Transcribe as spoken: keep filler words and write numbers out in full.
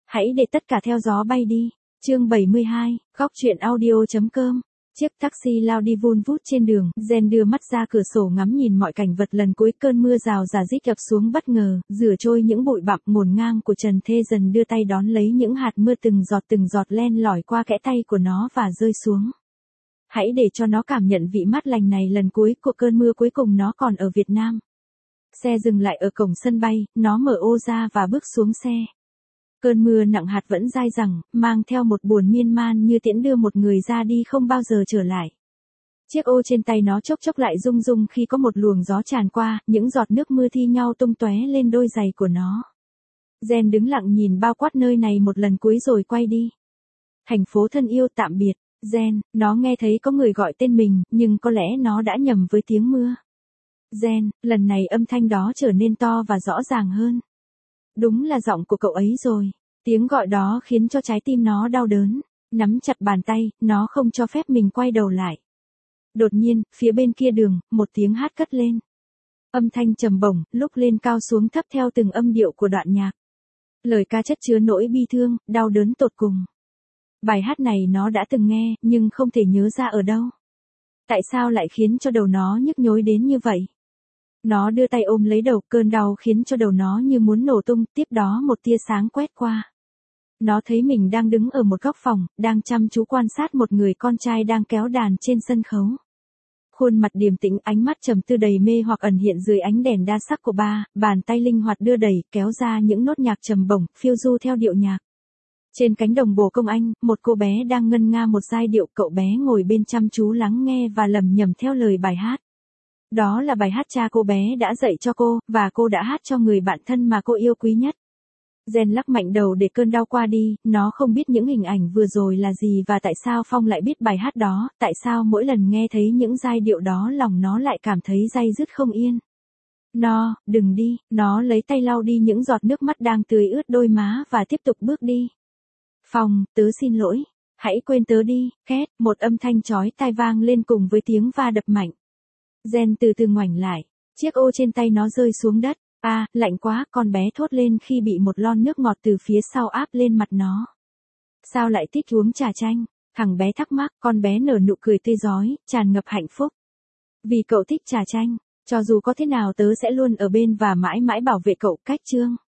Hãy để tất cả theo gió bay đi. Chương bảy mươi hai, góc truyện audio.com. Chiếc taxi lao đi vun vút trên đường, Jen đưa mắt ra cửa sổ ngắm nhìn mọi cảnh vật lần cuối cơn mưa rào rả rích ập xuống bất ngờ, rửa trôi những bụi bặm ngổn ngang của Trần Thê Dần đưa tay đón lấy những hạt mưa từng giọt từng giọt len lỏi qua kẽ tay của nó và rơi xuống. Hãy để cho nó cảm nhận vị mát lành này lần cuối của cơn mưa cuối cùng nó còn ở Việt Nam. Xe dừng lại ở cổng sân bay, nó mở ô ra và bước xuống xe. Cơn mưa nặng hạt vẫn dai dẳng, mang theo một buồn miên man như tiễn đưa một người ra đi không bao giờ trở lại. Chiếc ô trên tay nó chốc chốc lại rung rung khi có một luồng gió tràn qua, những giọt nước mưa thi nhau tung tóe lên đôi giày của nó. Jen đứng lặng nhìn bao quát nơi này một lần cuối rồi quay đi. Thành phố thân yêu tạm biệt, Jen, nó nghe thấy có người gọi tên mình, nhưng có lẽ nó đã nhầm với tiếng mưa. Jen, lần này âm thanh đó trở nên to và rõ ràng hơn. Đúng là giọng của cậu ấy rồi. Tiếng gọi đó khiến cho trái tim nó đau đớn. Nắm chặt bàn tay, nó không cho phép mình quay đầu lại. Đột nhiên, phía bên kia đường, một tiếng hát cất lên. Âm thanh trầm bổng, lúc lên cao xuống thấp theo từng âm điệu của đoạn nhạc. Lời ca chất chứa nỗi bi thương, đau đớn tột cùng. Bài hát này nó đã từng nghe, nhưng không thể nhớ ra ở đâu. Tại sao lại khiến cho đầu nó nhức nhối đến như vậy? Nó đưa tay ôm lấy đầu, cơn đau khiến cho đầu nó như muốn nổ tung, tiếp đó một tia sáng quét qua. Nó thấy mình đang đứng ở một góc phòng, đang chăm chú quan sát một người con trai đang kéo đàn trên sân khấu. Khuôn mặt điềm tĩnh, ánh mắt trầm tư đầy mê hoặc ẩn hiện dưới ánh đèn đa sắc của ba, bàn tay linh hoạt đưa đẩy, kéo ra những nốt nhạc trầm bổng, phiêu du theo điệu nhạc. Trên cánh đồng bồ công anh, một cô bé đang ngân nga một giai điệu, cậu bé ngồi bên chăm chú lắng nghe và lẩm nhẩm theo lời bài hát. Đó là bài hát cha cô bé đã dạy cho cô, và cô đã hát cho người bạn thân mà cô yêu quý nhất. Jen lắc mạnh đầu để cơn đau qua đi, nó không biết những hình ảnh vừa rồi là gì và tại sao Phong lại biết bài hát đó, tại sao mỗi lần nghe thấy những giai điệu đó lòng nó lại cảm thấy day dứt không yên. Nó, đừng đi, nó lấy tay lau đi những giọt nước mắt đang tưới ướt đôi má và tiếp tục bước đi. Phong, tớ xin lỗi, hãy quên tớ đi, két, một âm thanh chói tai vang lên cùng với tiếng va đập mạnh. Jen từ từ ngoảnh lại, chiếc ô trên tay nó rơi xuống đất, a, à, lạnh quá, con bé thốt lên khi bị một lon nước ngọt từ phía sau áp lên mặt nó. Sao lại thích uống trà chanh? Thằng bé thắc mắc, con bé nở nụ cười tươi rói, tràn ngập hạnh phúc. Vì cậu thích trà chanh, cho dù có thế nào tớ sẽ luôn ở bên và mãi mãi bảo vệ cậu, cách chương.